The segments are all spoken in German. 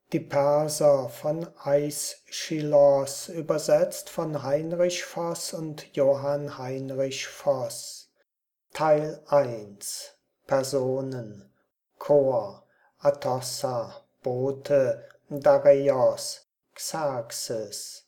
Die Perser von Aeschylos, übersetzt von Heinrich Voss und Johann Heinrich Voss. Teil 1. Personen. Chor. Atossa, Bote, Dareios, Xerxes.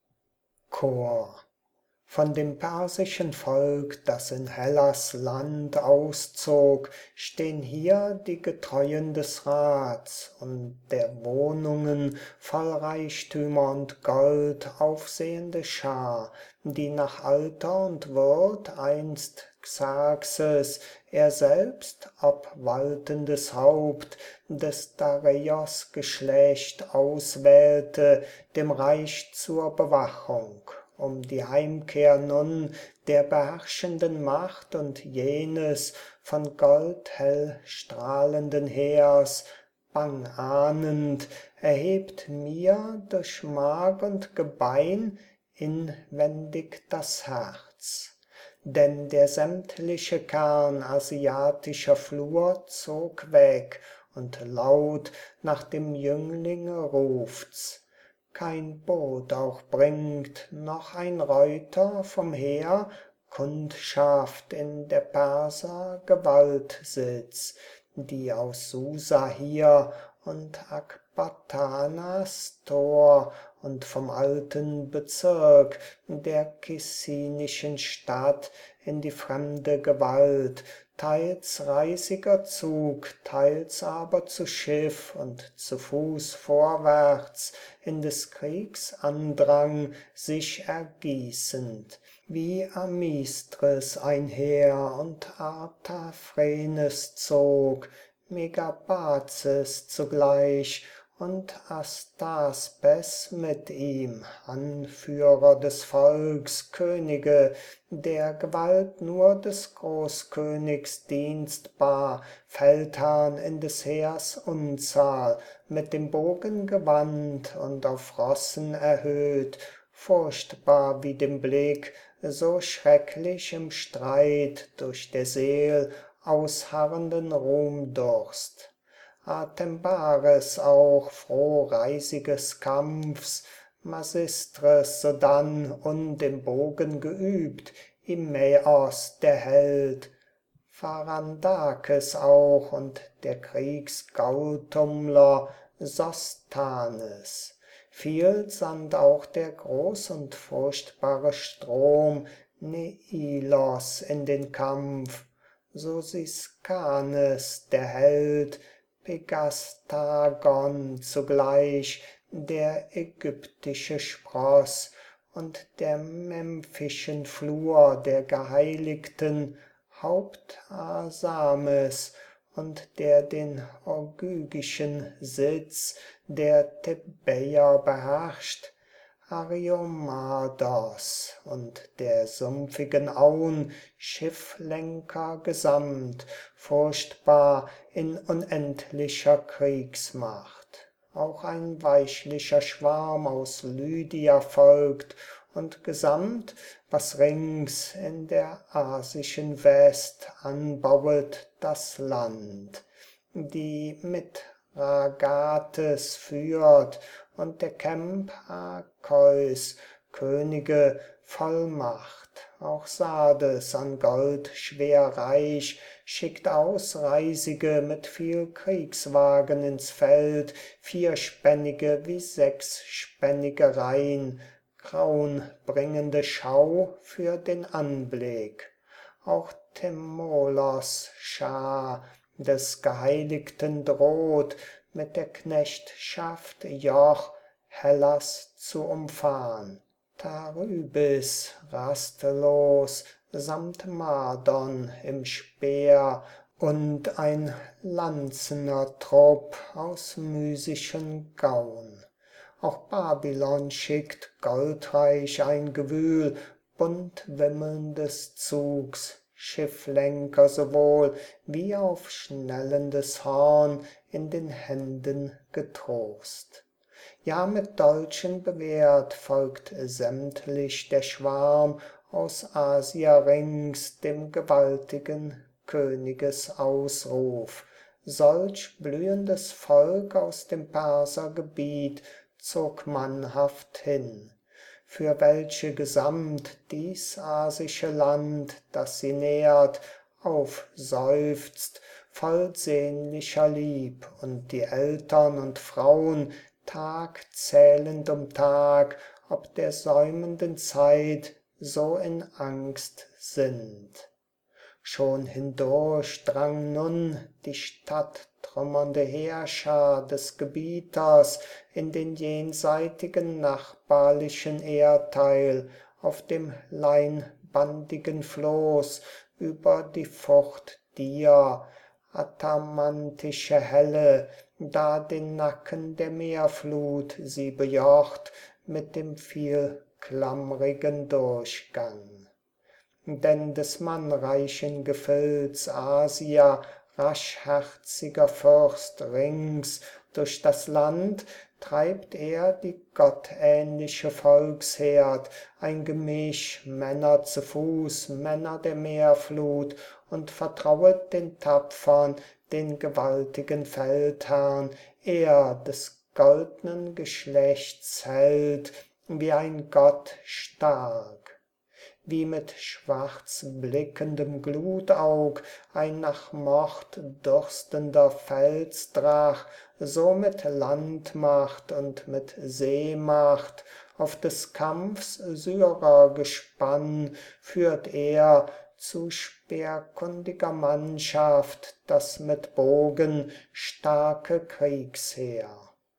Chor. Von dem persischen Volk, das in Hellas Land auszog, stehn hier die Getreuen des Rats und der Wohnungen voll Reichtümer und Gold aufsehende Schar, die nach Alter und Würd einst Xerxes, er selbst obwaltendes Haupt des Dareios-Geschlecht auswählte, dem Reich zur Bewachung, um die Heimkehr nun der beherrschenden Macht und jenes von goldhell strahlenden Heers bang ahnend, erhebt mir durch Mark und Gebein inwendig das Herz. Denn der sämtliche Kern asiatischer Flur zog weg, und laut nach dem Jünglinge ruft's. Kein Boot auch bringt, noch ein Reuter vom Heer Kundschaft in der Perser Gewaltsitz, die aus Susa hier und Akbatanas Tor und vom alten Bezirk der kissinischen Stadt in die fremde Gewalt, teils reisiger Zug, teils aber zu Schiff und zu Fuß vorwärts in des Kriegs Andrang sich ergießend, wie Amistris ein Heer und Artaphernes zog, Megabazus zugleich und Astaspes mit ihm, Anführer des Volks, Könige, der Gewalt nur des Großkönigs dienstbar, Feldherrn in des Heers Unzahl, mit dem Bogen gewandt und auf Rossen erhöht, furchtbar wie dem Blick, so schrecklich im Streit durch der Seel ausharrenden Ruhmdurst. Artembares auch, frohreisiges Kampfs, Masistres sodann und im Bogen geübt, Imäos der Held, Pharandakes auch und der Kriegsgautummler Sostanes. Viel sandt auch der groß und furchtbare Strom Neilos in den Kampf, Sosiskanes der Held, Pegastagon zugleich, der ägyptische Spross, und der memphischen Flur der Geheiligten, Haupt Arsames, und der den ogygischen Sitz der Thebäer beherrscht, Ariomados, und der sumpfigen Aun Schifflenker gesamt, furchtbar in unendlicher Kriegsmacht. Auch ein weichlicher Schwarm aus Lydia folgt, und gesamt, was rings in der asischen West anbauet das Land, die Mithragates führt, und der Kemp Arkeus, Könige voll Macht. Auch Sardes an Gold schwer reich, schickt aus Reisige mit viel Kriegswagen ins Feld, vierspännige wie sechsspännige Reihn, graunbringende Schau für den Anblick. Auch Timolos Schar des Geheiligten droht, mit der Knechtschaft Joch Hellas zu umfahren. Charybdis rastlos samt Mardon im Speer und ein Lanzener Trupp aus mysischen Gaun. Auch Babylon schickt goldreich ein Gewühl bunt wimmelndes Zugs, Schifflenker sowohl wie auf schnellendes Horn in den Händen getrost. Ja, mit Dolchen bewehrt folgt sämtlich der Schwarm aus Asia rings dem gewaltigen Königes Ausruf. solch blühendes Volk aus dem Persergebiet zog mannhaft hin, für welche gesamt dies asische Land, das sie nährt, aufseufzt voll sehnlicher Lieb, und die Eltern und Fraun Tag zählend um Tag ob der säumenden Zeit so in Angst sind. Schon hindurch drang nun die stadttrümmernde Heerschar des Gebieters in den jenseitigen nachbarlichen Erdteil auf dem leinbandigen Floß über die Furt Dia, atamantische Helle, da den Nacken der Meerflut sie bejocht mit dem vielklammrigen Durchgang. Denn des mannreichen Gefilds Asia raschherziger Fürst rings durch das Land treibt er die gottähnliche Volksherd, ein Gemisch, Männer zu Fuß, Männer der Meerflut, und vertrauet den Tapfern, den gewaltigen Feldherrn, er des goldnen Geschlechts Held, wie ein Gott stark. Wie mit schwarz blickendem Glutaug ein nach Mord durstender Felsdrach, so mit Landmacht und mit Seemacht auf des Kampfs Syrergespann führt er zu speerkundiger Mannschaft das mit Bogen starke Kriegsheer.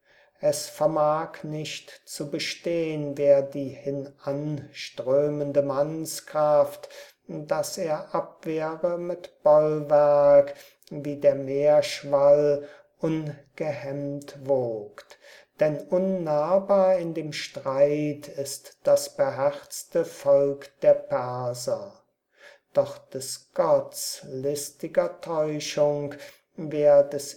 Es vermag nicht zu bestehn, wer die hinanströmende Mannskraft, dass er abwehre mit Bollwerk, wie der Meerschwall ungehemmt wogt. Denn unnahbar in dem Streit ist das beherzte Volk der Perser. Doch des Gotts listiger Täuschung, wer des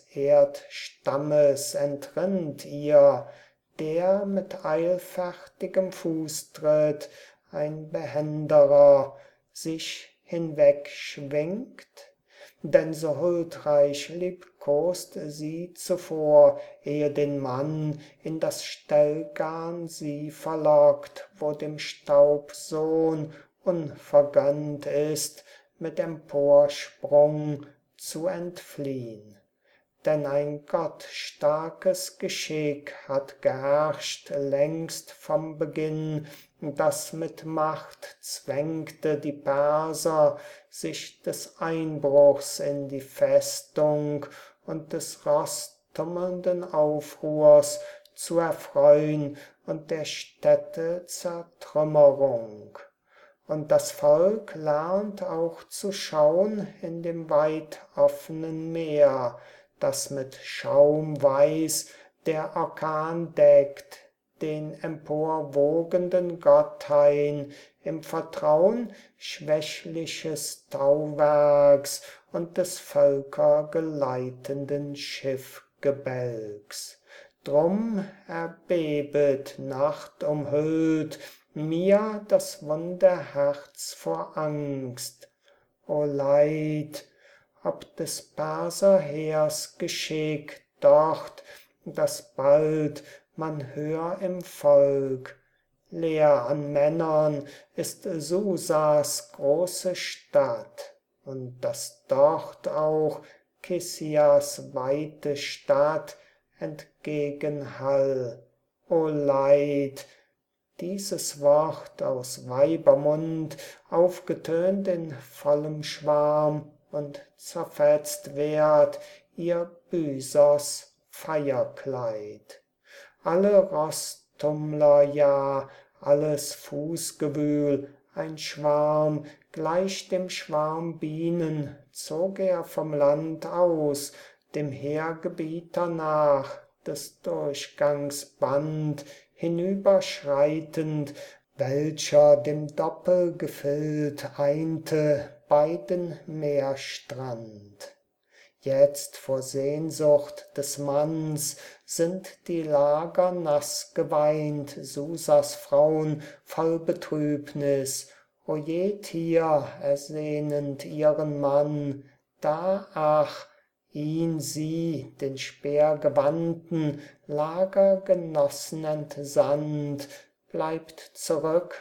Erdstammes entrinnt ihr, der mit eilfertigem Fußtritt, ein behenderer, sich hinwegschwingt? Denn so huldreich liebkost sie zuvor, ehe den Mann in das Stellgarn sie verlockt, wo dem Staubsohn unvergönnt ist, mit Emporsprung zu entfliehn. Denn ein gottstarkes Geschick hat geherrscht längst vom Beginn, das mit Macht zwängte die Perser, sich des Einbruchs in die Festung und des rosstummelnden Aufruhrs zu erfreun und der Städte Zertrümmerung. Und das Volk lernt auch zu schaun in dem weit offenen Meer, das mit Schaum weiß der Orkan deckt, den emporwogenden Gotthein im Vertraun schwächliches Tauwerks und des völkergeleitenden Schiffgebälks. Drum erbebet nachtumhüllt mir das Wunderherz vor Angst. O Leid, ob des Perserheers Geschick dort, das bald man hör im Volk. Leer an Männern ist Susas große Stadt, und dass dort auch Kissias weite Stadt entgegenhall. O Leid, dieses Wort aus Weibermund, aufgetönt in vollem Schwarm, und zerfetzt werd ihr Büsers Feierkleid. Alle Rosstummler, ja, alles Fußgewühl, ein Schwarm, gleich dem Schwarm Bienen, zog er vom Land aus, dem Heergebieter nach, des Durchgangs Band hinüberschreitend, welcher dem Doppelgefild einte beiden Meerstrand. Jetzt vor Sehnsucht des Manns sind die Lager nass geweint, Susas Fraun voll Betrübnis, o je Tier ersehnend ihren Mann, da ach, ihn sie, den speergewandten Lagergenossen entsandt, bleibt zurück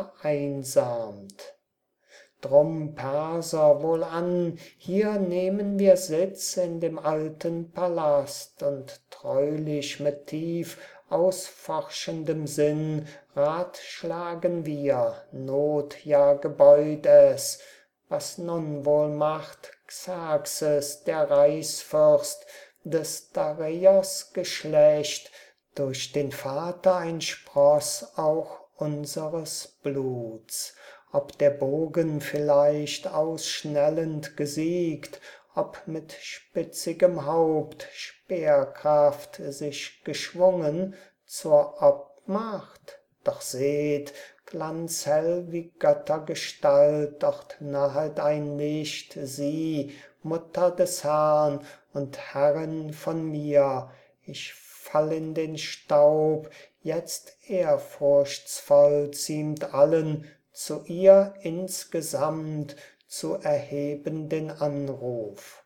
vereinsamt. Drum, Perser, wohlan, hier nehmen wir Sitz in dem alten Palast und treulich mit tief ausforschendem Sinn ratschlagen wir, Not ja gebeut es, was nun wohl macht Xerxes, der Reichsfürst, des Dareios Geschlecht, durch den Vater ein Spross auch unseres Bluts. Ob der Bogen vielleicht ausschnellend gesiegt, ob mit spitzigem Haupt Speerkraft sich geschwungen zur Obmacht? Doch seht, glanzhell wie Göttergestalt, dort nahet ein Licht, sie, Mutter des Herrn und Herrin von mir. Ich fall in den Staub, jetzt ehrfurchtsvoll ziemt allen, zu ihr insgesamt zu erheben den Anruf.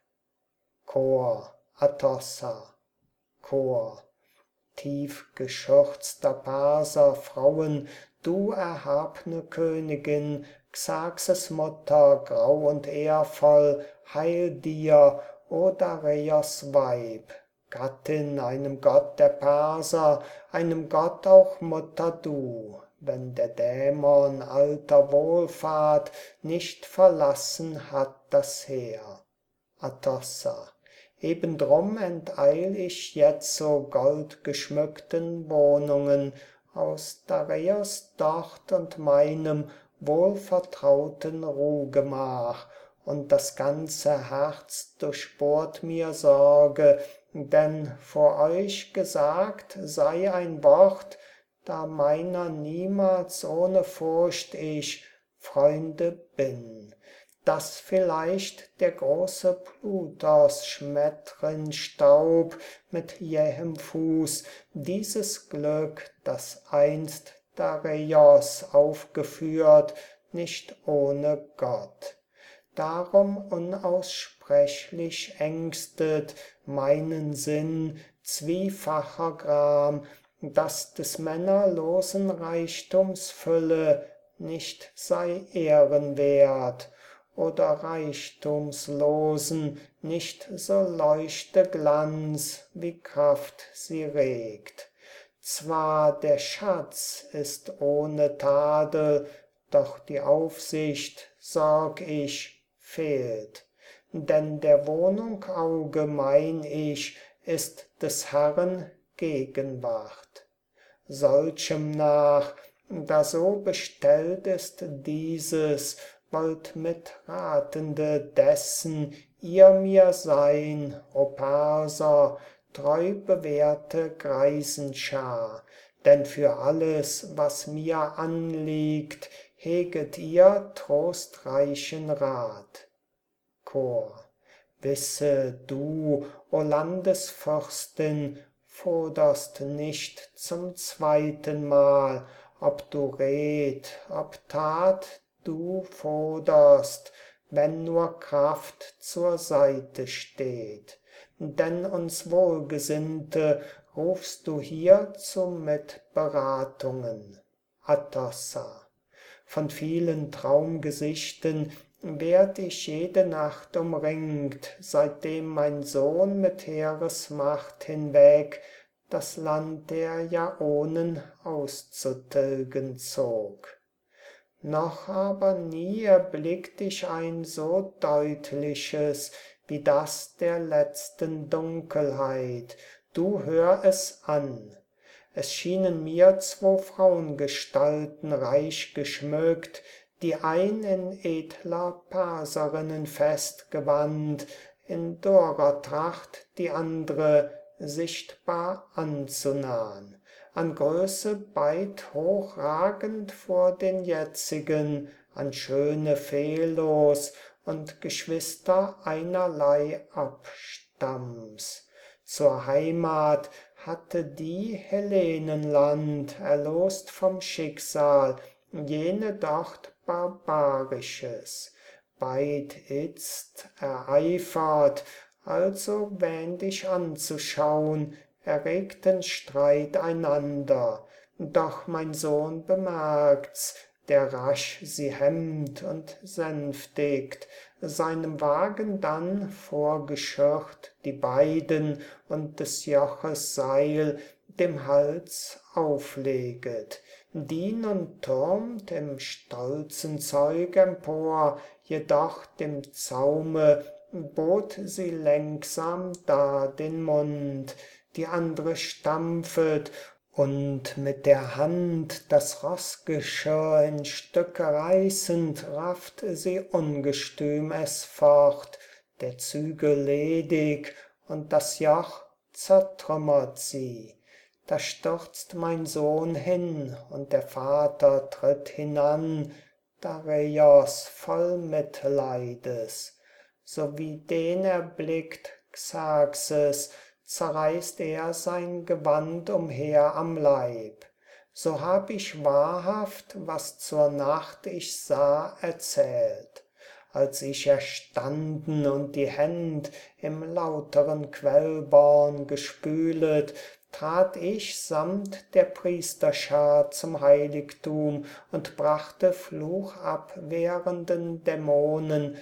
Chor, Atossa, Chor, tief geschürzter Perser Frauen, du erhabne Königin, Xerxes Mutter, grau und ehrvoll, heil dir, o Dareios Weib, Gattin einem Gott der Perser, einem Gott auch Mutter du, wenn der Dämon alter Wohlfahrt nicht verlassen hat das Heer. Atossa, eben drum enteil ich jetzo goldgeschmückten Wohnungen aus Dareios dort und meinem wohlvertrauten Ruhgemach, und das ganze Herz durchbohrt mir Sorge, denn vor euch gesagt sei ein Wort, da meiner niemals ohne Furcht ich Freunde bin, dass vielleicht der große Plutos schmettren Staub mit jähem Fuß dieses Glück, das einst Dareios aufgeführt, nicht ohne Gott. Darum unaussprechlich ängstet meinen Sinn zwiefacher Gram, dass des männerlosen Reichtums Fülle nicht sei ehrenwert, oder Reichtumslosen nicht so leuchte Glanz, wie Kraft sie regt. Zwar der Schatz ist ohne Tadel, doch die Aufsicht, sorg ich, fehlt. Denn der Wohnung Auge, mein ich, ist des Herren Gegenwart. Solchem nach, da so bestellt ist dieses, wollt Mitratende dessen ihr mir sein, o Perser, treu bewährte Greisenschar, denn für alles, was mir anliegt, heget ihr trostreichen Rat. Chor, wisse du, o Landesfürstin, forderst nicht zum zweiten Mal, ob du Red, ob Tat du forderst, wenn nur Kraft zur Seite steht. Denn uns Wohlgesinnte rufst du hier zu Mitberatungen. Atossa, von vielen Traumgesichten werd ich jede Nacht umringt, seitdem mein Sohn mit Heeresmacht hinweg das Land der Jaonen auszutilgen zog. Noch aber nie erblickt ich ein so deutliches, wie das der letzten Dunkelheit. Du hör es an. Es schienen mir zwo Frauengestalten reich geschmückt, die ein in edler Perserinnenfestgewand, in Dorertracht die andre sichtbar anzunahn, an Größe beid hochragend vor den jetzigen, an Schöne fehllos und Geschwister einerlei Abstamms. Zur Heimat hatte die Hellenenland, erlost vom Schicksal, jene dort Barbarisches. Beid itzt ereifert, also wähnt ich anzuschaun erregten Streit einander. Doch mein Sohn bemerkt's, der rasch sie hemmt und sänftigt, seinem Wagen dann vorgeschirrt die beiden und des Joches Seil dem Hals aufleget. Die nun türmt im stolzen Zeug empor, jedoch dem Zaume bot sie lenksam dar den Mund, die andre stampfet und mit der Hand das Roßgeschirr in Stücke reißend, rafft sie ungestüm es fort, der Zügel ledig, und das Joch zertrümmert sie. Da stürzt mein Sohn hin, und der Vater tritt hinan, Dareios voll Mitleides. So wie den erblickt Xerxes, zerreißt er sein Gewand umher am Leib. So hab ich wahrhaft, was zur Nacht ich sah, erzählt. Als ich erstanden und die Händ im lauteren Quellborn gespület, trat ich samt der Priesterschar zum Heiligtum und brachte fluchabwehrenden Dämonen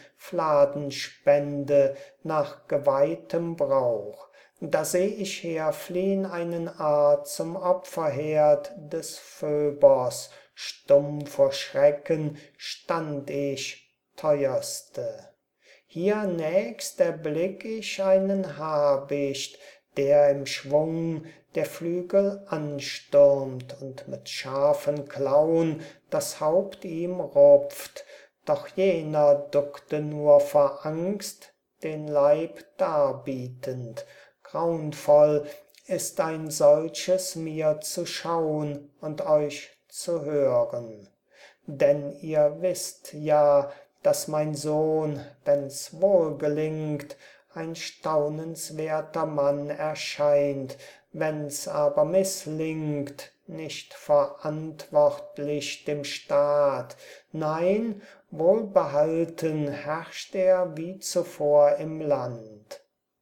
Fladenspende nach geweihtem Brauch. Da seh ich herfliehn einen Aar zum Opferherd des Phöbos, stumm vor Schrecken stand ich, teuerste. Hier nächst erblick ich einen Habicht, der im Schwung der Flügel anstürmt und mit scharfen Klauen das Haupt ihm rupft, doch jener duckte nur vor Angst, den Leib darbietend. Graunvoll ist ein solches mir zu schaun und euch zu hören. Denn ihr wisst ja, dass mein Sohn, wenn's wohl gelingt, ein staunenswerter Mann erscheint, wenn's aber misslingt, nicht verantwortlich dem Staat, nein, wohlbehalten herrscht er wie zuvor im Land.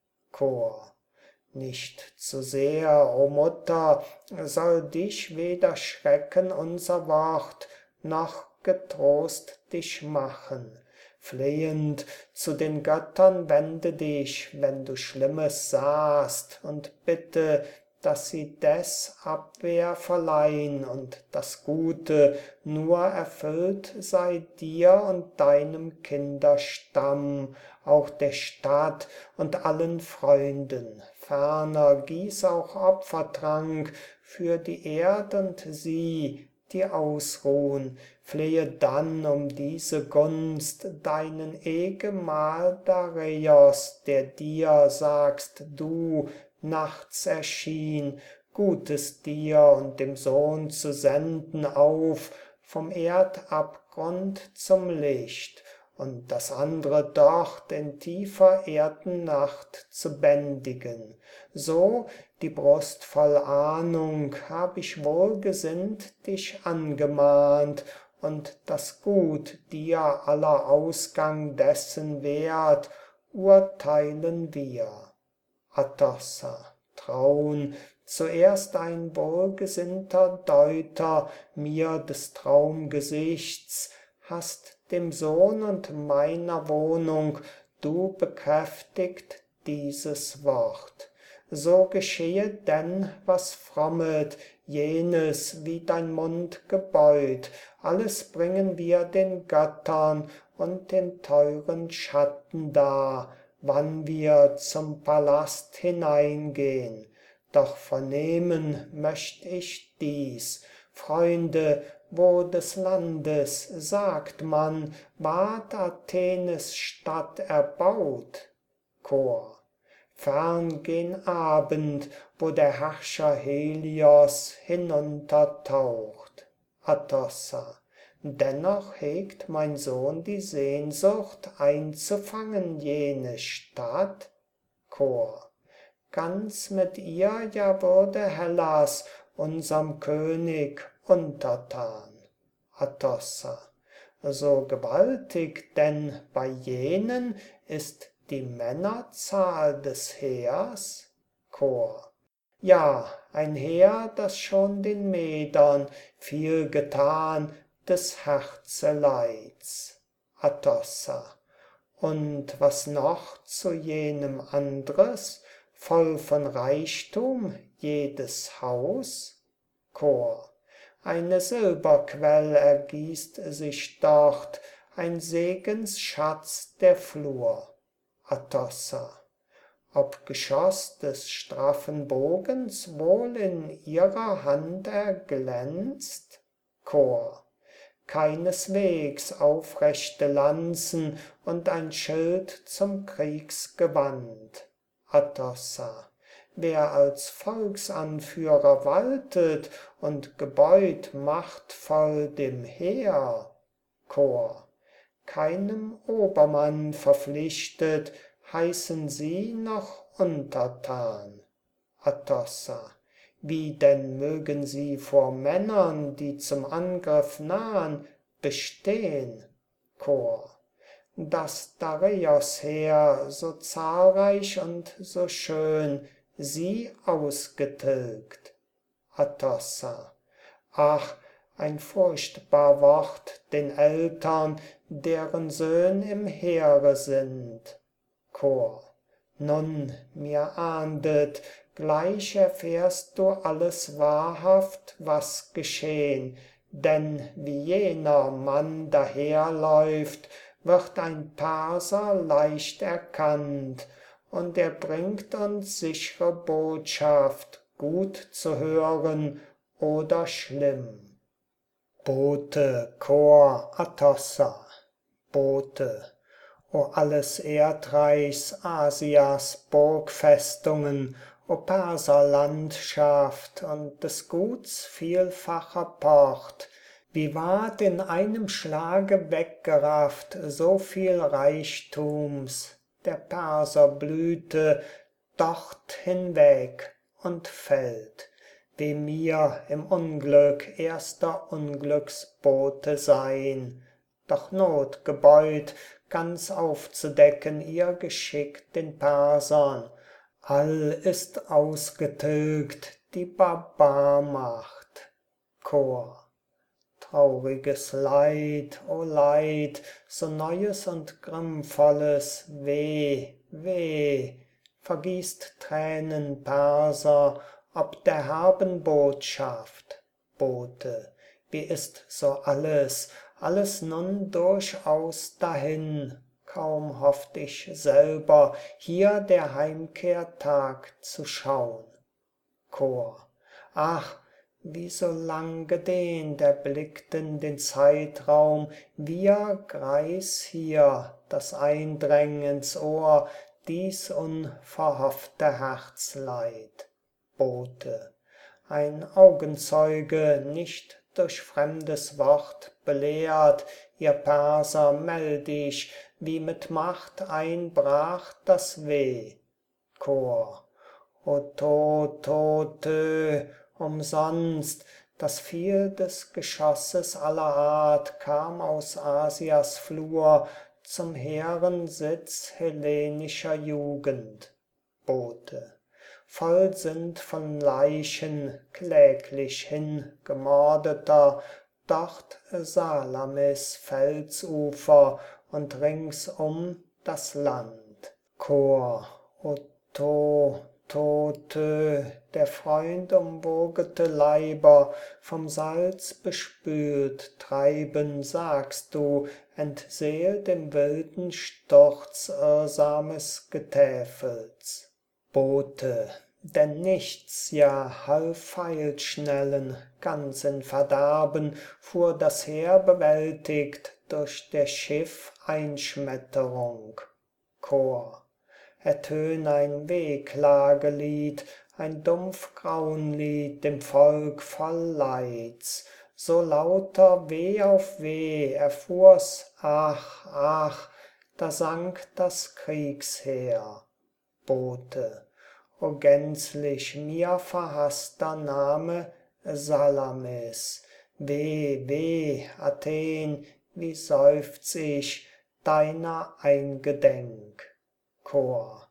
Chor. Nicht zu sehr, o Mutter, soll dich weder schrecken unser Wort, noch getrost dich machen. Flehend zu den Göttern wende dich, wenn du Schlimmes sahst, und bitte, dass sie des Abwehr verleihn und das Gute nur erfüllt sei dir und deinem Kinderstamm, auch der Stadt und allen Freunden. Ferner gieß auch Opfertrank für die Erd und sie, die ausruhn, flehe dann um diese Gunst deinen Ehgemahl Dareios, der dir, sagst du, nachts erschien, Gutes dir und dem Sohn zu senden auf, vom Erdabgrund zum Licht, und das andre dort in tiefer Erdennacht zu bändigen. So, die Brust voll Ahnung, hab ich wohlgesinnt dich angemahnt, und das Gut dir aller Ausgang dessen wert, urteilen wir. Atossa, Traun, zuerst ein wohlgesinnter Deuter mir des Traumgesichts, hast dem Sohn und meiner Wohnung du bekräftigt dieses Wort. So geschehe denn, was frommet, jenes wie dein Mund gebeut, alles bringen wir den Göttern und den teuren Schatten dar, wann wir zum Palast hineingehn. Doch vernehmen möcht ich dies, Freunde, wo des Landes, sagt man, ward Athenes Stadt erbaut? Chor. Fern gen Abend, wo der Herrscher Helios hinuntertaucht. Atossa. Dennoch hegt mein Sohn die Sehnsucht, einzufangen jene Stadt? Chor. Ganz mit ihr ja würde Hellas, unserm König, untertan. Atossa. So gewaltig denn bei jenen ist die Männerzahl des Heers? Chor. Ja, ein Heer, das schon den Medern viel getan des Herzeleids. Atossa. Und was noch zu jenem andres, voll von Reichtum jedes Haus? Chor. Eine Silberquell ergießt sich dort, ein Segensschatz der Flur. Atossa. Ob Geschoss des straffen Bogens wohl in ihrer Hand erglänzt? Chor. Keineswegs aufrechte Lanzen und ein Schild zum Kriegsgewand. Atossa. Wer als Volksanführer waltet und gebeut machtvoll dem Heer? Chor. Keinem Obermann verpflichtet, heißen sie noch untertan. Atossa. Wie denn mögen sie vor Männern, die zum Angriff nahen, bestehn? Chor. Das Dareios Heer, so zahlreich und so schön, sie ausgetilgt. Atossa. Ach, ein furchtbar Wort den Eltern, deren Söhn im Heere sind. Chor. Nun, mir ahndet, gleich erfährst du alles wahrhaft, was geschehn, denn wie jener Mann daherläuft, wird ein Perser leicht erkannt, und er bringt uns sichre Botschaft, gut zu hören oder schlimm. Bote, Chor, Atossa. Bote. O alles Erdreichs, Asias Burgfestungen, o Perserlandschaft und des Guts vielfacher Port, wie ward in einem Schlage weggerafft so viel Reichtums, der Perserblüte dort hinweg und fällt, weh mir im Unglück erster Unglücksbote sein, doch notgebeut ganz aufzudecken ihr Geschick den Persern, all ist ausgetilgt die Barbarmacht. Chor. Trauriges Leid, o Leid, so neues und grimmvolles, weh, weh, vergießt Tränen, Perser, ob der herben Botschaft. Bote. Wie ist so alles, alles nun durchaus dahin, kaum hofft ich selber, hier der Heimkehr Tag zu schaun. Chor. Ach, wie so lang gedehnt erblickten den Zeitraum wir Greis hier, das eindräng ins Ohr, dies unverhoffte Herzleid. Bote. Ein Augenzeuge, nicht durch fremdes Wort belehrt, ihr Perser, meld ich, wie mit Macht einbrach das Weh. Chor. O Tote, umsonst, das Viel des Geschosses aller Art kam aus Asias Flur zum hehren Sitz hellenischer Jugend. Bote. Voll sind von Leichen kläglich hingemordeter, dort Salamis Felsufer und ringsum das Land. Chor. O Tote, der Freund umwogete Leiber, vom Salz bespült, treiben, sagst du, entseelt im wilden Sturz irrsames Getäfels. Bote, denn nichts, ja half Pfeilschnellen, ganz in Verderben fuhr das Heer bewältigt durch der Schiff Einschmetterung. Chor. Ertön ein Wehklagelied, ein dumpf Graunlied dem Volk voll Leids, so lauter Weh auf Weh erfuhr's, ach, ach, da sank das Kriegsheer. Bote. O gänzlich mir verhaßter Name Salamis, weh, weh, Athen, wie seufz ich deiner eingedenk. Chor.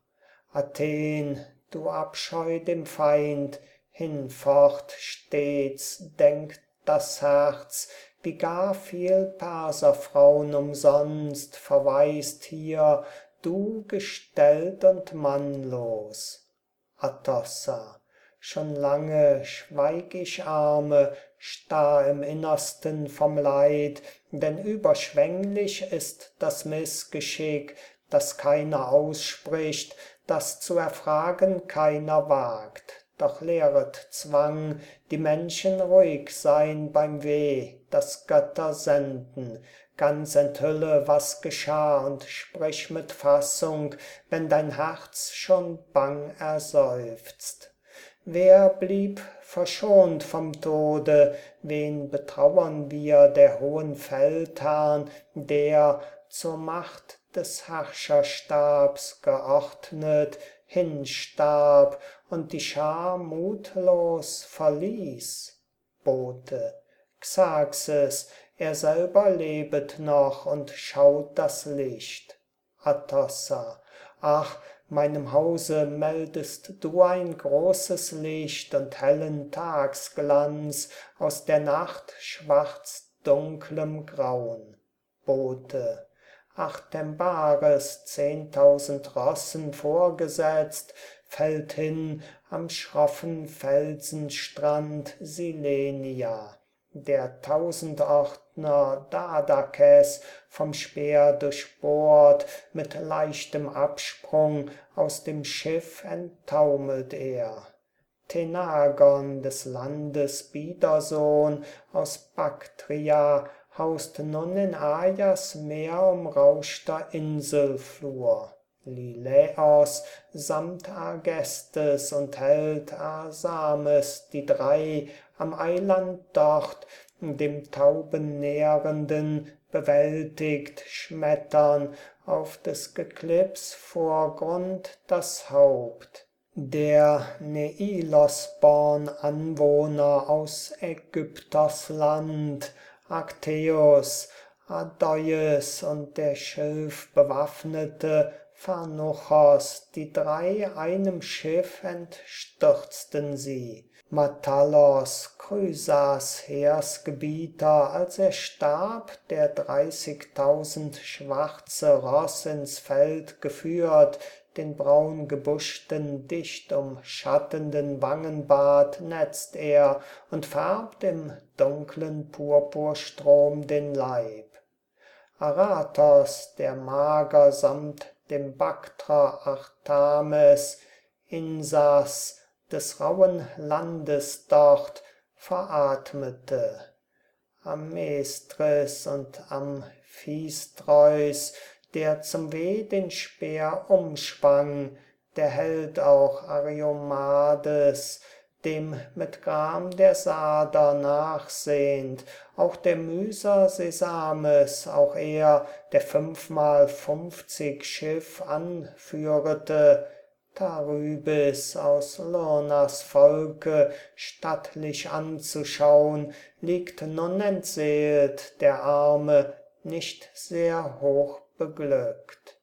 Athen, du Abscheu dem Feind, hinfort stets denkt das Herz, wie gar viel Perserfraun umsonst verwaist hier du gestellt und mannlos. Atossa, schon lange schweig ich Arme, starr im Innersten vom Leid, denn überschwänglich ist das Missgeschick, das keiner ausspricht, das zu erfragen keiner wagt. Doch lehret Zwang, die Menschen ruhig sein beim Weh, das Götter senden. Ganz enthülle, was geschah, und sprich mit Fassung, wenn dein Herz schon bang erseufzt. Wer blieb verschont vom Tode, wen betrauern wir der hohen Feldherrn, der zur Macht des Herrscherstabs geordnet hinstarb und die Schar mutlos verließ? Bote, Xerxes, er selber lebet noch und schaut das Licht. Atossa, ach, meinem Hause meldest du ein großes Licht und hellen Tagsglanz aus der Nacht schwarz dunklem Graun. Bote, Artembares 10.000 Rossen vorgesetzt, fällt hin am schroffen Felsenstrand Silenia. Der Tausendordner Dadakes, vom Speer durchbohrt, mit leichtem Absprung aus dem Schiff enttaumelt er. Tenagon, des Landes Biedersohn, aus Baktria, haust nun in Ajas meerumrauschter Inselflur. Liläos samt Argestes und Held Arsames, die drei am Eiland dort, dem Taubennährenden bewältigt, schmettern auf des Geklippes Vorgrund das Haupt. Der Neilosborn Anwohner aus Ägypters Land, Aktäus, Adeues und der schilfbewaffnete Phanuchos, die drei einem Schiff entstürzten sie. Matalos, Chrysas Heersgebieter, als er starb, der 30.000 schwarze Ross ins Feld geführt, den braungebuschten, dicht umschattenden Wangenbart netzt er und färbt im dunklen Purpurstrom den Leib. Aratos, der Mager samt dem Baktrer Artames, Insas des rauen Landes dort, veratmete. Amestris und Amphistreus, der zum Weh den Speer umschwang, der Held auch Ariomades, dem mit Gram der Sader nachsehnt, auch der Myser Sesames, auch er, der 5x50 Schiff anführete, Charybdis aus Lernas Volke stattlich anzuschauen, liegt nun entseelt, der Arme, nicht sehr hoch beglückt.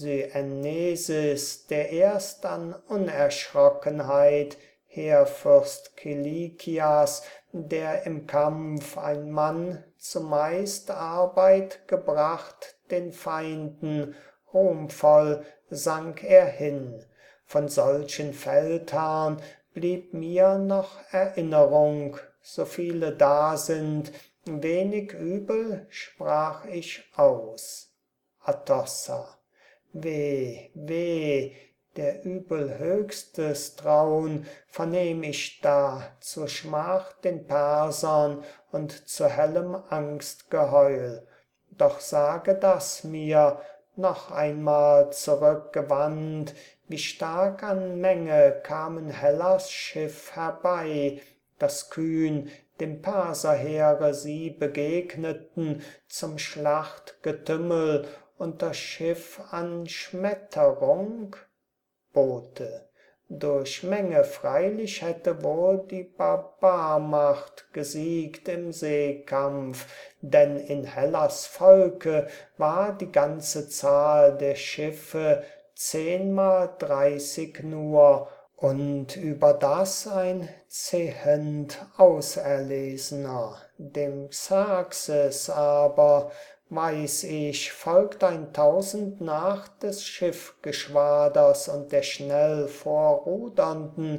Syenesis, der erst an Unerschrockenheit, Heerfürst Kilikias, der im Kampf ein Mann zumeist Arbeit gebracht den Feinden, ruhmvoll sank er hin. Von solchen Feldherrn blieb mir noch Erinnerung, so viele da sind, wenig übel sprach ich aus. Atossa, weh, weh, der Übel höchstes Traun vernehm ich da, zur Schmach den Persern und zu hellem Angstgeheul. Doch sage das mir, noch einmal zurückgewandt, wie stark an Menge kam in Hellas Schiff herbei, das kühn dem Perserheere sie begegneten, zum Schlachtgetümmel unter Schiff an Schmetterung? Bote, durch Menge freilich hätte wohl die Barbarmacht gesiegt im Seekampf, denn in Hellas Volke war die ganze Zahl der Schiffe 10 mal 30 nur, und überdas ein zehend Auserlesener. Dem Xerxes aber, weiß ich, folgt 1000 nach des Schiffgeschwaders und der schnell vorrudernden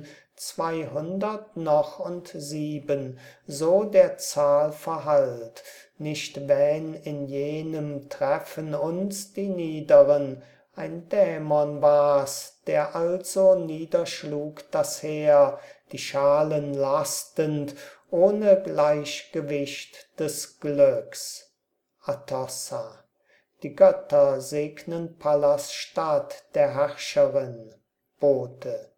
200 noch und 7, so der Zahl verhallt. Nicht wähn in jenem treffen uns die Niederen, ein Dämon war's, der also niederschlug das Heer, die Schalen lastend, ohne Gleichgewicht des Glücks. Atossa. Die Götter segnen Pallas Stadt der Herrscherin. Bote.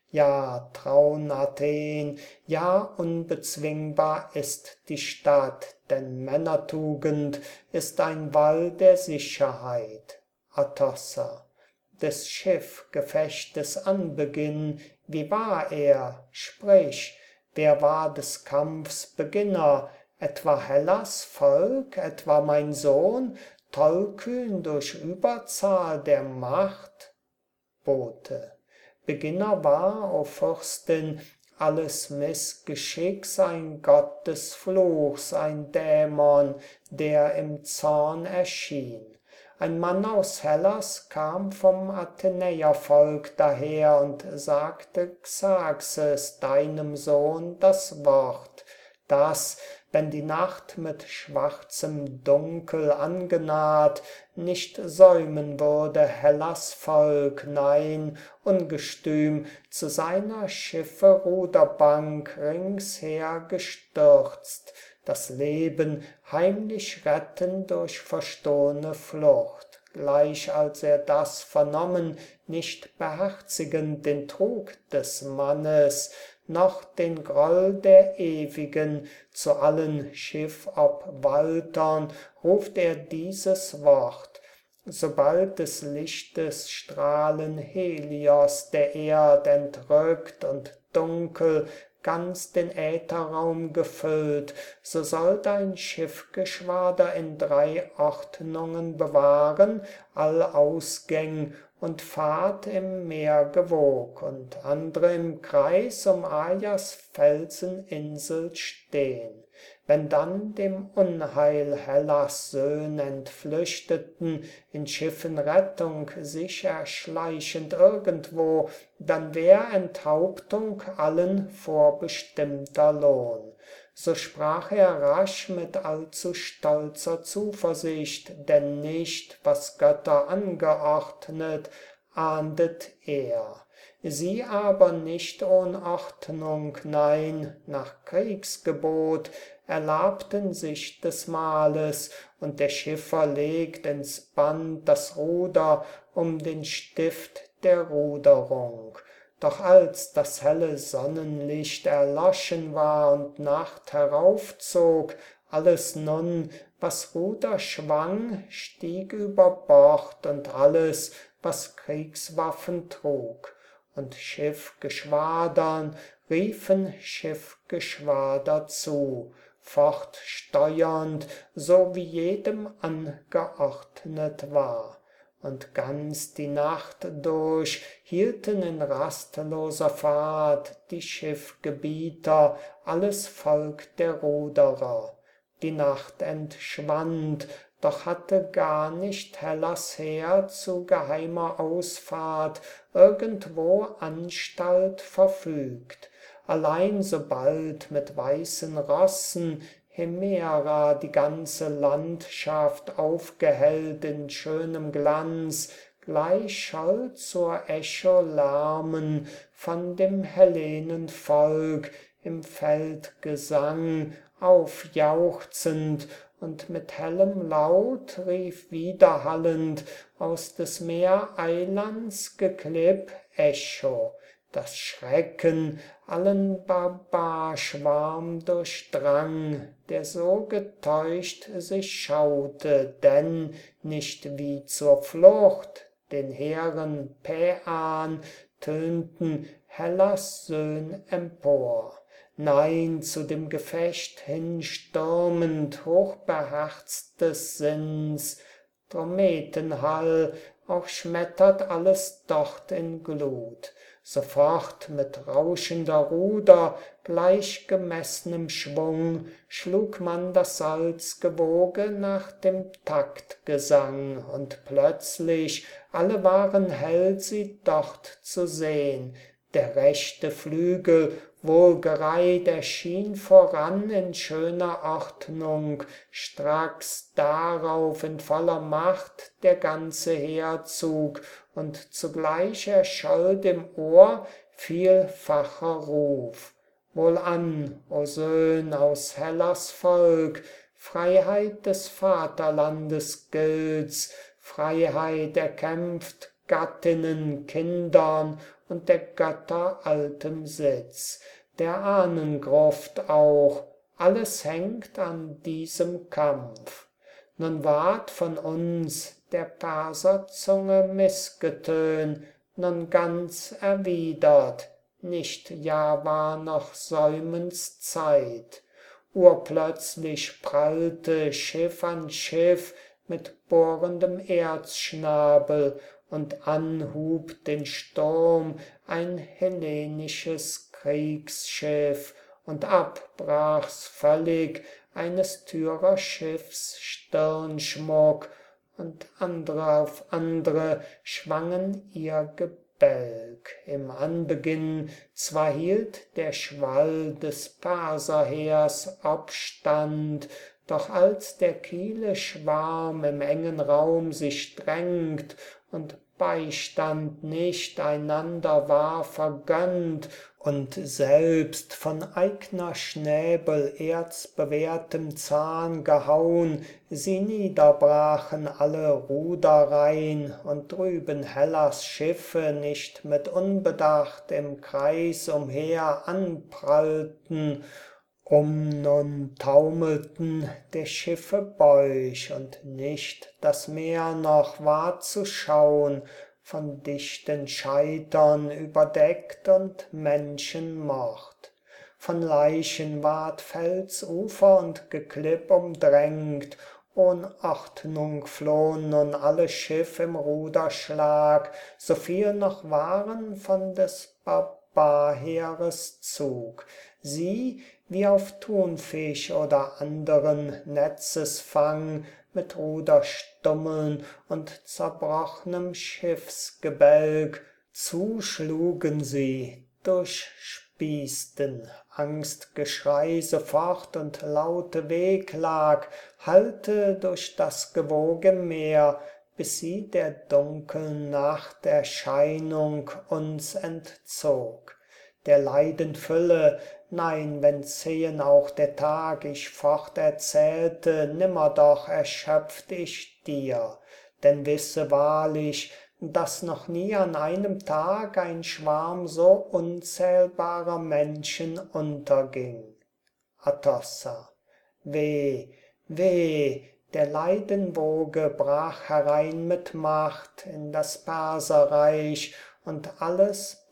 Ja, Traun Athen, ja, unbezwingbar ist die Stadt, denn Männertugend ist ein Wall der Sicherheit. Atossa. Des Schiffgefechtes Anbeginn, wie war er? Sprich, wer war des Kampfs Beginner? Etwa Hellas Volk, etwa mein Sohn, tollkühn durch Überzahl der Macht? Bote. Beginner war, o Fürstin, alles Missgeschicks, ein Gott des Fluchs, ein Dämon, der im Zorn erschien. Ein Mann aus Hellas kam vom Athenäervolk daher und sagte Xerxes, deinem Sohn, das Wort, das, wenn die Nacht mit schwarzem Dunkel angenaht, nicht säumen würde Hellas Volk, nein, ungestüm zu seiner Schiffe Ruderbank ringsher gestürzt, das Leben heimlich retten durch verstohlene Flucht. Gleich als er das vernommen, nicht beherzigend den Trug des Mannes, noch den Groll der Ewigen, zu allen Schiffobwaltern ruft er dieses Wort. Sobald des Lichtes Strahlen Helios der Erd entrückt und dunkel ganz den Ätherraum gefüllt, so soll dein Schiffgeschwader in 3 Ordnungen bewahren, all Ausgäng und Fahrt im Meergewog, und andre im Kreis um Ajas Felseninsel stehn. Wenn dann dem Unheil Hellas Söhn entflüchteten, in Schiffen Rettung sich erschleichend irgendwo, dann wär Enthauptung allen vorbestimmter Lohn. So sprach er rasch mit allzu stolzer Zuversicht, denn nicht, was Götter angeordnet, ahndet er. Sie aber nicht ohn Ordnung, nein, nach Kriegsgebot, erlabten sich des Mahles, und der Schiffer legt ins Band das Ruder um den Stift der Ruderung. Doch als das helle Sonnenlicht erloschen war und Nacht heraufzog, alles nun, was Ruder schwang, stieg über Bord, und alles, was Kriegswaffen trug. Und Schiffgeschwadern riefen Schiffgeschwader zu, fortsteuernd, so wie jedem angeordnet war. Und ganz die Nacht durch hielten in rastloser Fahrt die Schiffgebieter, alles Volk der Ruderer. Die Nacht entschwand, doch hatte gar nicht Hellas Heer zu geheimer Ausfahrt irgendwo Anstalt verfügt. Allein sobald mit weißen Rossen Himera die ganze Landschaft aufgehellt in schönem Glanz, gleich scholl zur Echo Lärmen von dem Hellenenvolk im Feldgesang aufjauchzend, und mit hellem Laut rief widerhallend aus des Meereilands Geklipp Echo, das Schrecken allen Barbarschwarm durchdrang, der so getäuscht sich schaute, denn nicht wie zur Flucht den hehren Päan tönten Hellas Söhn empor. Nein, zu dem Gefecht hinstürmend, hochbeherztes Sinns, Trommetenhall auch schmettert alles dort in Glut. Sofort mit rauschender Ruder, gleich gemessnem Schwung, schlug man das Salzgewoge nach dem Taktgesang, und plötzlich alle waren hell, sie dort zu sehn. Der rechte Flügel, wohlgereiht, erschien voran in schöner Ordnung, stracks darauf in voller Macht der ganze Heerzug, und zugleich erscholl dem Ohr vielfacher Ruf. Wohlan, o Söhn aus Hellas Volk, Freiheit des Vaterlandes gilt's, Freiheit erkämpft Gattinnen, Kindern und der Götter altem Sitz, der Ahnengruft auch, alles hängt an diesem Kampf. Nun ward von uns der Perserzunge Missgetön, nun ganz erwidert, nicht ja war noch Säumens Zeit. Urplötzlich prallte Schiff an Schiff mit bohrendem Erzschnabel, und anhub den Sturm ein hellenisches Kriegsschiff, und abbrach's völlig eines Tyrerschiffs Stirnschmuck, und andre auf andre schwangen ihr Gebälk. Im Anbeginn zwar hielt der Schwall des Perserheers Obstand, doch als der kiele Schwarm im engen Raum sich drängt und Beistand nicht einander war vergönnt, und selbst von eigner Schnäbel erzbewehrtem Zahn gehauen, sie niederbrachen alle Ruderein, und drüben Hellas Schiffe nicht mit Unbedacht im Kreis umher anprallten, nun taumelten der Schiffe Bäuch, und nicht das Meer noch war zu schaun, von dichten Scheitern überdeckt und Menschenmord. Von Leichen ward Felsufer und Geklipp umdrängt, ohn Ordnung flohen nun alle Schiff im Ruderschlag, so viel noch waren von des Barbarheeres Zug. Sie, wie auf Thunfisch oder anderen Netzesfang, mit Ruderstummeln und zerbrochnem Schiffsgebälk, zuschlugen sie, durchspießten Angstgeschrei sofort und laute Wehklag, hallte durch das gewoge Meer, bis sie der dunkeln Nachterscheinung uns entzog. Der Leiden Fülle, nein, wenn zehen auch der Tag ich forterzählte, nimmer doch erschöpft ich dir. Denn wisse wahrlich, dass noch nie an einem Tag ein Schwarm so unzählbarer Menschen unterging. Atossa. Weh, weh, der Leidenwoge brach herein mit Macht in das Perserreich und alles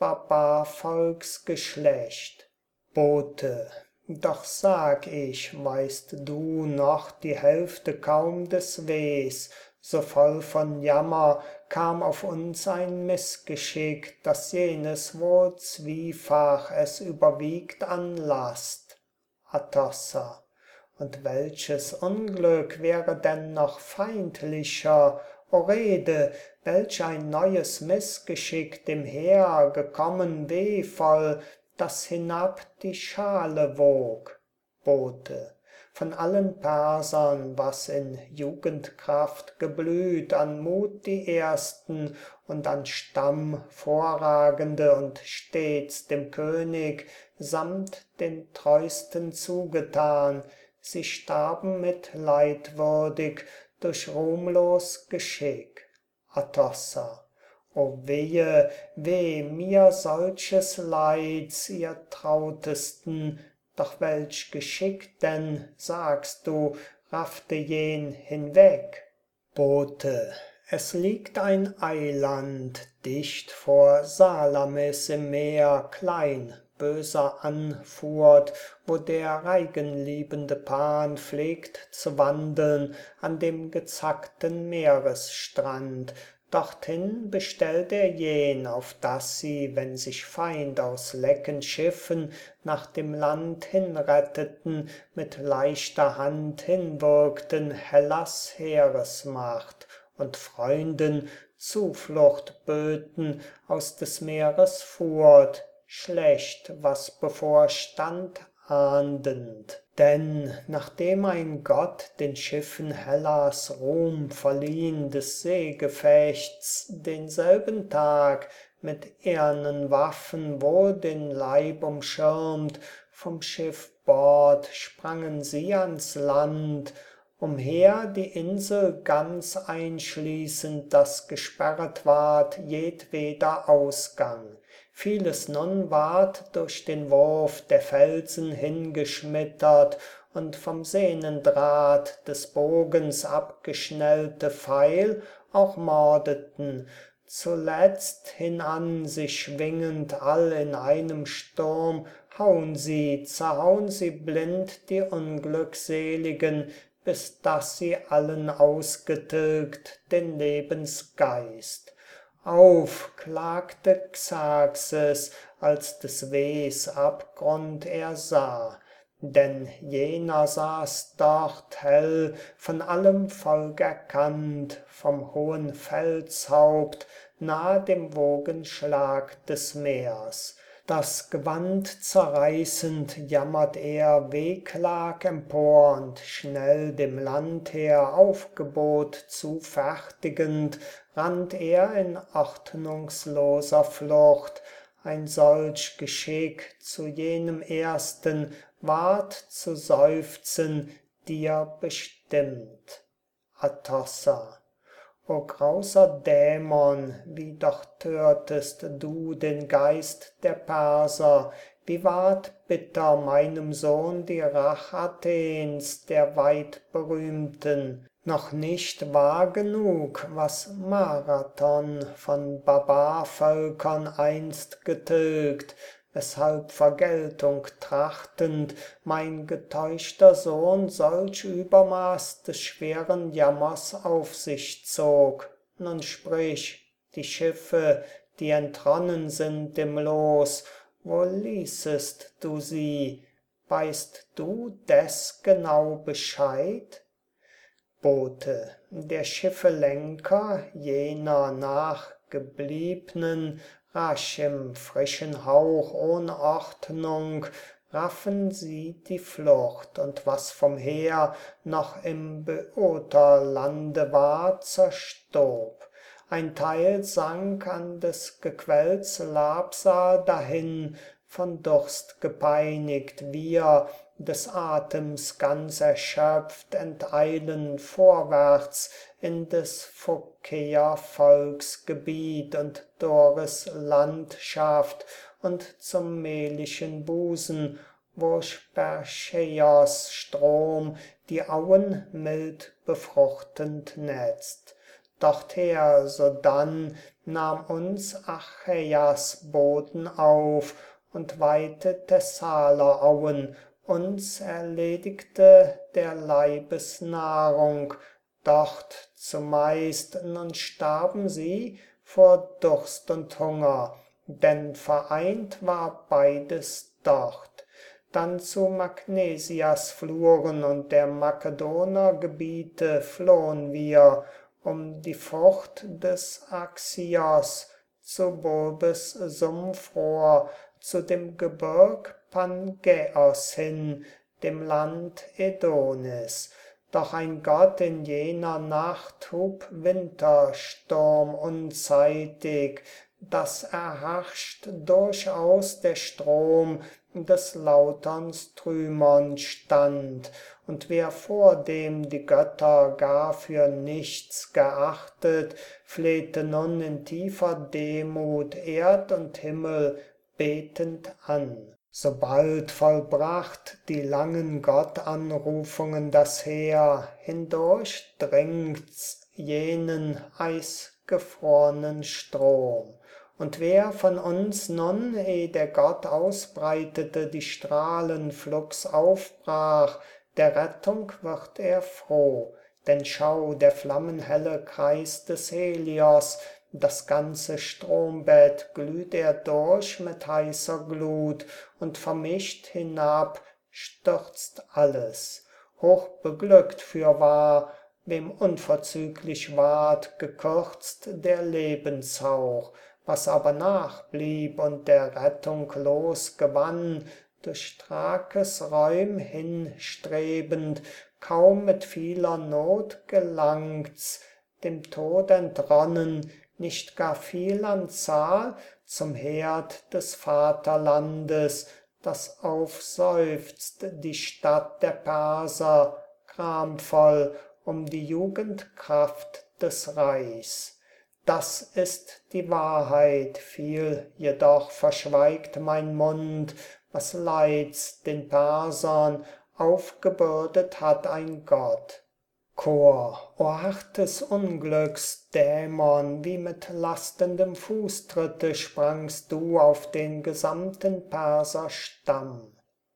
Barbarvolksgeschlecht. Bote, doch sag ich, weißt du noch die Hälfte kaum des Wehs, so voll von Jammer kam auf uns ein Missgeschick, dass jenes wohl zwiefach es überwiegt an Last. Atossa. Und welches Unglück wäre denn noch feindlicher? O rede, welch ein neues Missgeschick dem Heer gekommen wehvoll, das hinab die Schale wog. Bote. Von allen Persern, was in Jugendkraft geblüht, an Mut die ersten und an Stamm vorragende und stets dem König samt den treusten zugetan, sie starben mitleidwürdig durch ruhmlos Geschick. Atossa. O wehe, weh mir solches Leids, ihr Trautesten, doch welch Geschick denn, sagst du, raffte jen hinweg? Bote, es liegt ein Eiland dicht vor Salamis im Meer, klein, böser Anfurt, wo der reigenliebende Pan pflegt zu wandeln an dem gezackten Meeresstrand, Dorthin bestellt er jen, auf dass sie, wenn sich Feind aus lecken Schiffen nach dem Land hinretteten, mit leichter Hand hinwirkten Hellas Heeresmacht und Freunden Zuflucht böten aus des Meeres Furt, schlecht, was bevorstand, ahndend. Denn nachdem ein Gott den Schiffen Hellas Ruhm verliehn des Seegefechts, denselben Tag mit ehernen Waffen wohl den Leib umschirmt, vom Schiff Bord sprangen sie ans Land, umher die Insel ganz einschließend, dass gesperret ward jedweder Ausgang. Vieles nun ward durch den Wurf der Felsen hingeschmettert, und vom Sehnendraht des Bogens abgeschnellte Pfeil auch mordeten, zuletzt hinan sich schwingend all in einem Sturm, zerhauen sie blind die Unglückseligen, bis dass sie allen ausgetilgt den Lebensgeist. Auf, klagte Xerxes, als des Wehs Abgrund er sah, denn jener saß dort hell, von allem Volk erkannt, vom hohen Felshaupt, nah dem Wogenschlag des Meers. Das Gewand zerreißend jammert er Wehklag empor und schnell dem Landheer Aufgebot zufertigend, rannt er in ordnungsloser Flucht. Ein solch Geschick zu jenem ersten ward zu seufzen dir bestimmt. Atossa. O grauser Dämon, wie doch türtest du den Geist der Perser, wie ward bitter meinem Sohn die Rach Athens, der weitberühmten. Noch nicht war genug, was Marathon von Barbarvölkern einst getilgt, weshalb Vergeltung trachtend mein getäuschter Sohn solch Übermaß des schweren Jammers auf sich zog. Nun sprich, die Schiffe, die entronnen sind dem Los, wo ließest du sie? Weißt du des genau Bescheid? Bote, der Schiffe Lenker, jener nachgebliebnen, rasch im frischen Hauch ohn Ordnung, raffen sie die Flucht, und was vom Heer noch im Böoterlande war, zerstob. Ein Teil sank an des Gequellts Labsal dahin, von Durst gepeinigt, wir, des Atems ganz erschöpft, enteilen vorwärts in des Phokäer-Volks Gebiet und Doris Landschaft und zum melischen Busen, wo Spercheios Strom die Auen mild befruchtend netzt. Dorther sodann nahm uns Achäas Boden auf und weite Thessaler Auen, uns erledigte der Leibesnahrung, dort zumeist nun starben sie vor Durst und Hunger, denn vereint war beides dort. Dann zu Magnesias Fluren und der Makedoner Gebiete flohen wir, um die Frucht des Axios, zu Bulbes Sumpfrohr, zu dem Gebirg Pangäos hin, dem Land Edonis. Doch ein Gott in jener Nacht hub Wintersturm unzeitig, das erharscht durchaus der Strom des lautern Strymon stand, und wer vordem die Götter gar für nichts geachtet, flehte nun in tiefer Demut Erd und Himmel betend an. Sobald vollbracht die langen Gottanrufungen das Heer, hindurch dringt's jenen eisgefrornen Strom. Und wer von uns nun, der Gott ausbreitete, die Strahlen flugs aufbrach, der Rettung wird er froh. Denn schau, der flammenhelle Kreis des Helios, das ganze Strombett glüht er durch mit heißer Glut, und vermischt hinab stürzt alles. Hochbeglückt fürwahr, wem unverzüglich ward gekürzt der Lebenshauch, was aber nachblieb und der Rettung los gewann, durch Thrakes Räum hinstrebend, kaum mit vieler Not gelangt's, dem Tod entronnen, nicht gar viel an Zahl, zum Herd des Vaterlandes, das aufseufzt die Stadt der Perser, gramvoll um die Jugendkraft des Reichs. Das ist die Wahrheit, viel jedoch verschweigt mein Mund, was Leids den Persern aufgebürdet hat ein Gott. Chor, o Hart des Unglücks, Dämon, wie mit lastendem Fußtritte sprangst du auf den gesamten Perserstamm.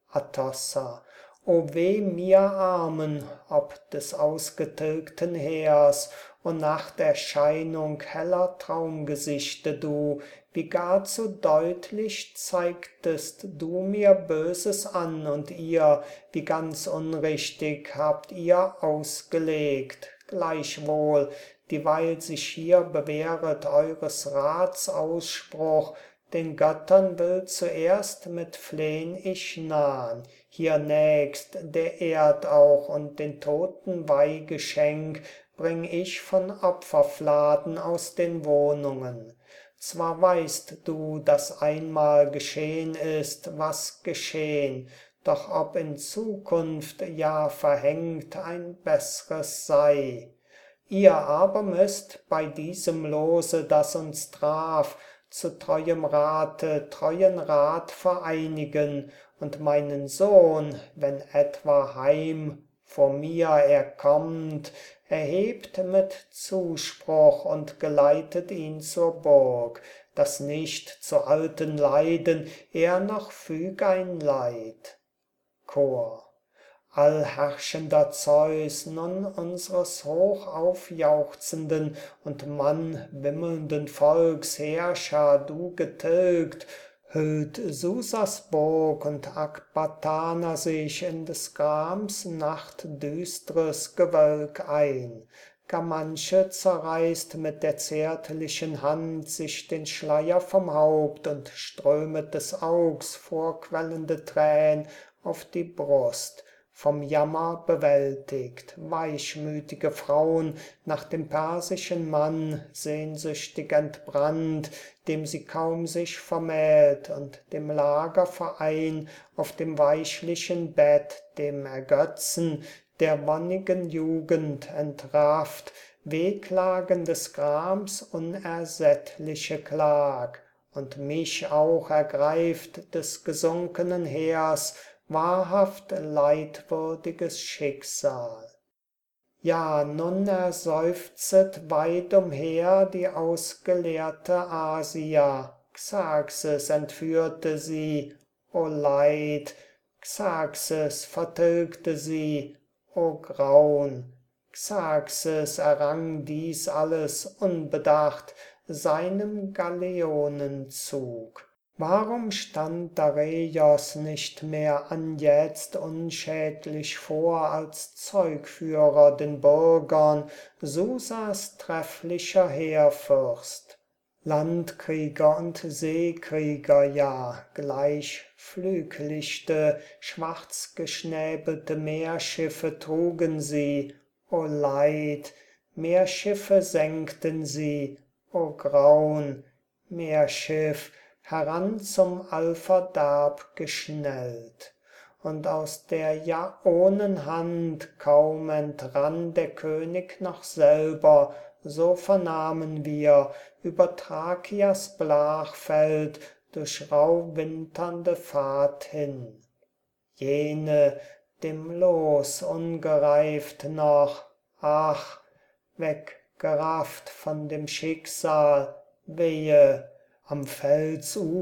Atossa, o weh mir Armen, ob des ausgetilgten Heers, o Nachterscheinung heller Traumgesichte du, wie gar zu deutlich zeigtest du mir Böses an, und ihr, wie ganz unrichtig habt ihr ausgelegt. Gleichwohl, dieweil sich hier bewähret eures Rats Ausspruch, den Göttern will zuerst mit Flehn ich nahn. Hier nächst der Erd auch und den Toten Weihgeschenk bring ich von Opferfladen aus den Wohnungen. Zwar weißt du, dass einmal geschehn ist, was geschehn, doch ob in Zukunft ja verhängt ein bessres sei. Ihr aber müsst bei diesem Lose, das uns traf, zu treuem Rate treuen Rat vereinigen und meinen Sohn, wenn etwa heim vor mir er kommt, erhebt mit Zuspruch und geleitet ihn zur Burg, dass nicht zu alten Leiden er noch füg ein Leid. Chor. Allherrschender Zeus, nun unsres hochaufjauchzenden und mannwimmelnden Volks Herrscher du getilgt, hüllt Susas Burg und Akbatana sich in des Grams nachtdüstres Gewölk ein. Gar manche zerreißt mit der zärtlichen Hand sich den Schleier vom Haupt und strömet des Augs vorquellende Trän auf die Brust, vom Jammer bewältigt, weichmütige Frauen nach dem persischen Mann, sehnsüchtig entbrannt, dem sie kaum sich vermählt, und dem Lagerverein auf dem weichlichen Bett, dem Ergötzen der wonnigen Jugend entrafft, Wehklagen des Grams unersättliche Klag, und mich auch ergreift des gesunkenen Heers wahrhaft leidwürdiges Schicksal. Ja, nun erseufzet weit umher die ausgelehrte Asia, Xerxes entführte sie, o Leid, Xerxes vertilgte sie, o Graun. Xerxes errang dies alles unbedacht seinem Galeonenzug. Warum stand Dareios nicht mehr anjetzt unschädlich vor als Zeugführer den Bürgern, Susas trefflicher Heerfürst? Landkrieger und Seekrieger, ja, gleich Flüglichte, schwarzgeschnäbelte Meerschiffe trugen sie, o Leid, Meerschiffe senkten sie, o Graun, Meerschiff, heran zum Allverderb geschnellt. Und aus der Jaonenhand kaum entrann der König noch selber, so vernahmen wir über Thrakias Blachfeld durch rauhwinternde Fahrt hin. Jene, dem Los ungereift noch, ach, weggerafft von dem Schicksal, wehe, am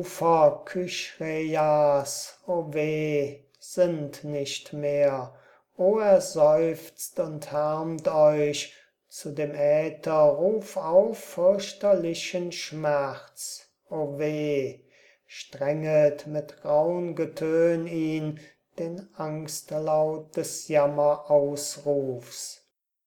Felsufer Kychreias, o weh, sind nicht mehr, O erseufzt und härmt euch, zu dem Äther ruf auf fürchterlichen Schmerz. O weh, strenget mit graun Getön ihn, den Angstlaut des Jammerausrufs.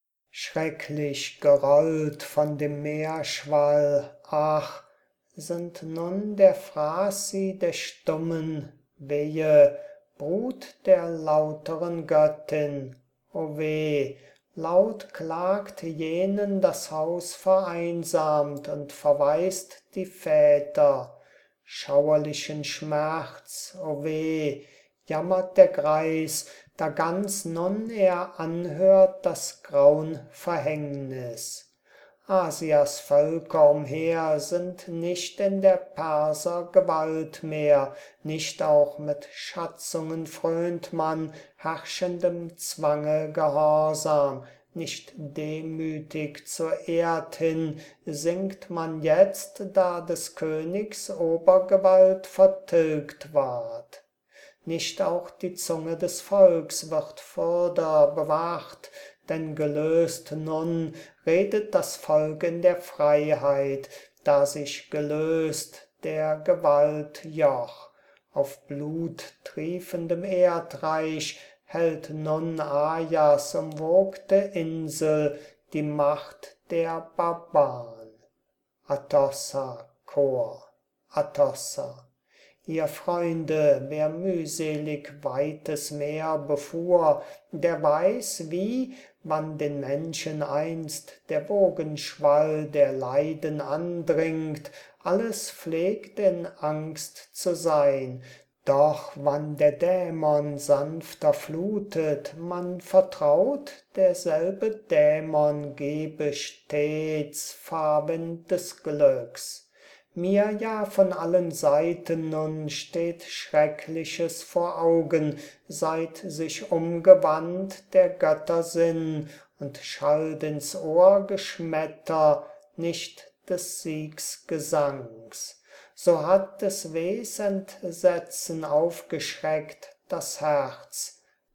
Schrecklich gerollt von dem Meerschwall, ach, sind nun der Fraß sie der stummen, wehe, Brut der lauteren Göttin, o weh, laut klagt jenen das Haus vereinsamt und verwaist die Väter, schauerlichen Schmerz, o weh, jammert der Greis, da ganz nun er anhört das graun Verhängnis. Asias Völker umher sind nicht in der Perser Gewalt mehr, nicht auch mit Schatzungen frönt man, herrschendem Zwange gehorsam, nicht demütig zur Erd hin sinkt man jetzt, da des Königs Obergewalt vertilgt ward. Nicht auch die Zunge des Volks wird fürder bewacht, denn gelöst nun redet das Volk in der Freiheit, da sich gelöst der Gewalt Joch. Auf bluttriefendem Erdreich hält nun Ajas umwogte Insel die Macht der Barbaren. Atossa, Chor, Atossa. Ihr Freunde, wer mühselig weites Meer befuhr, der weiß, wie, wann den Menschen einst der Wogenschwall der Leiden andringt, alles pflegt in Angst zu sein, doch wann der Dämon sanfter flutet, man vertraut, derselbe Dämon gebe stets Fahrwind des Glücks. Mir ja von allen Seiten nun steht Schreckliches vor Augen, seit sich umgewandt der Götter Sinn und schallt ins Ohr Geschmetter, nicht des Siegsgesangs. So hat des Wehs Entsetzen aufgeschreckt das Herz,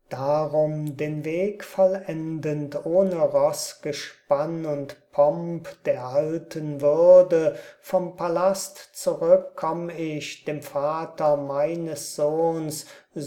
darum den Weg vollendend ohne Rossgespann und Pomp der alten Würde, vom Palast zurück komm ich, dem Vater meines Sohns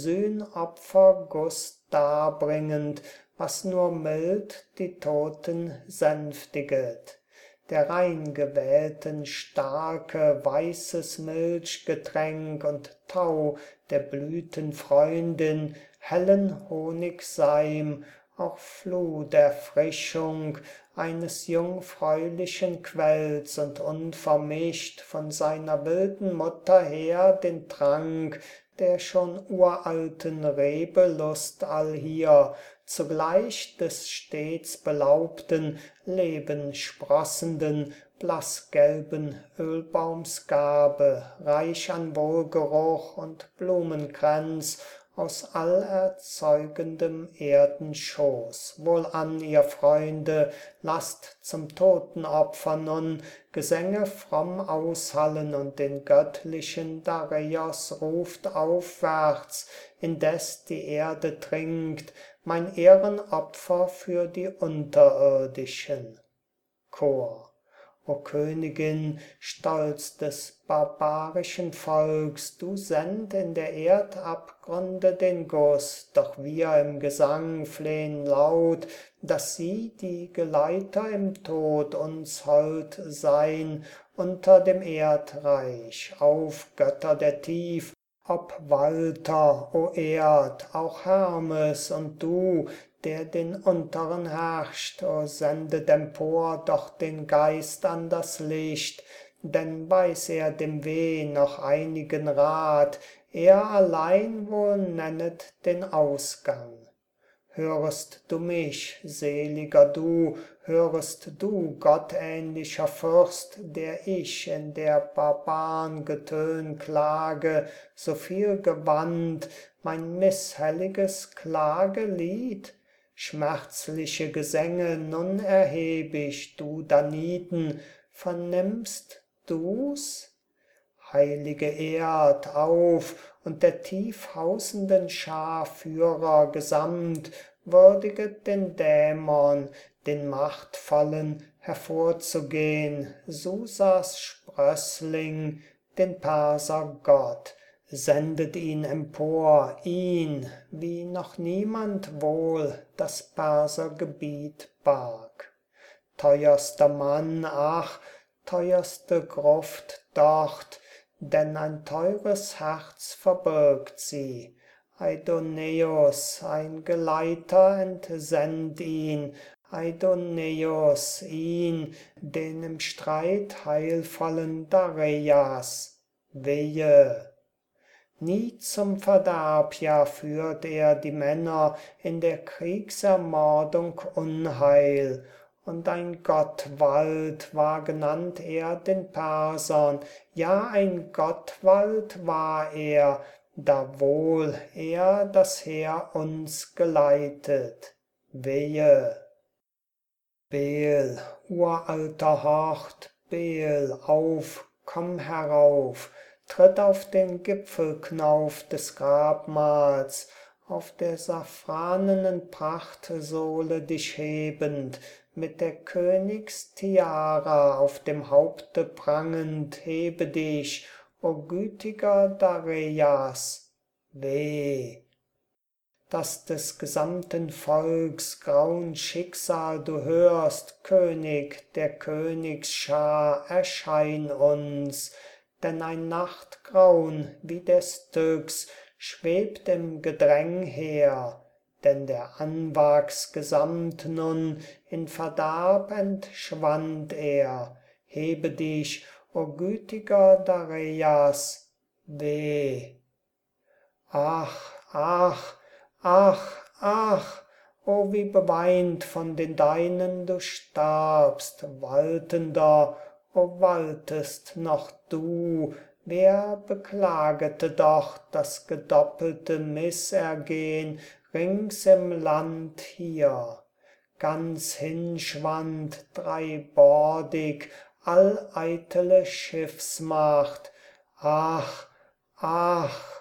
Sühnopferguss darbringend, was nur mild die Toten sänftiget. Der rein gewählten starke weißes Milchgetränk und Tau der Blütenfreundin hellen Honigseim, auch Fluterfrischung eines jungfräulichen Quells und unvermischt von seiner wilden Mutter her den Trank der schon uralten Rebelust allhier, zugleich des stets belaubten, lebensprossenden, blaßgelben Ölbaums Gabe, reich an Wohlgeruch und Blumenkränz aus allerzeugendem Erdenschoß. Wohlan, ihr Freunde, lasst zum Totenopfer nun Gesänge fromm aushallen und den göttlichen Dareios ruft aufwärts, indes die Erde trinkt, mein Ehrenopfer für die Unterirdischen. Chor. O Königin, Stolz des barbarischen Volks, du send in der Erdabgründe den Guss, doch wir im Gesang flehn laut, dass sie, die Geleiter im Tod, uns hold sein unter dem Erdreich. Auf, Götter der Tief, Obwalter, o Erd, auch Hermes und du, der den Unteren herrscht, o sendet empor doch den Geist an das Licht, denn weiß er dem Weh noch einigen Rat, er allein wohl nennet den Ausgang. Hörest du mich, seliger du, hörest du, gottähnlicher Fürst, der ich in der Barbaren Getön klage, so viel gewandt, mein misshelliges Klagelied? Schmerzliche Gesänge nun erheb ich, du Daniden, vernimmst du's? Heilige Erd, auf, und der tief hausenden Schar Führer gesamt, würdiget den Dämon, den Machtvollen hervorzugehn, Susas Sprössling, den Persergott, sendet ihn empor, ihn, wie noch niemand wohl das Persergebiet barg. Teuerster Mann, ach, teuerste Gruft dort, denn ein teures Herz verbirgt sie. Aidoneus, ein Geleiter, entsend ihn, Aidoneus, ihn, den im Streit heilvollen Dareias. Wehe! Nie zum Verderb ja führt er die Männer in der Kriegsermordung Unheil, und ein Gottwald war genannt er den Persern, ja ein Gottwald war er, da wohl er das Heer uns geleitet. Wehe! Bel, uralter Hort, Bel, auf, komm herauf, tritt auf den Gipfelknauf des Grabmals, auf der safranenen Prachtsohle dich hebend, mit der Königstiara auf dem Haupte prangend, hebe dich, o gütiger Dareias. Weh! Dass des gesamten Volks grauen Schicksal du hörst, König der Königsschar, erschein uns, denn ein Nachtgraun wie der Styx schwebt im Gedräng her, denn der Anwachs gesamt nun, in Verderb entschwand er. Hebe dich, o gütiger Dareias, weh! Ach, ach, ach, ach, o wie beweint von den Deinen du starbst, waltender, o waltest noch du, wer beklagete doch das gedoppelte Missergehn rings im Land hier? Ganz hinschwand dreibordig all eitele Schiffsmacht, ach, ach,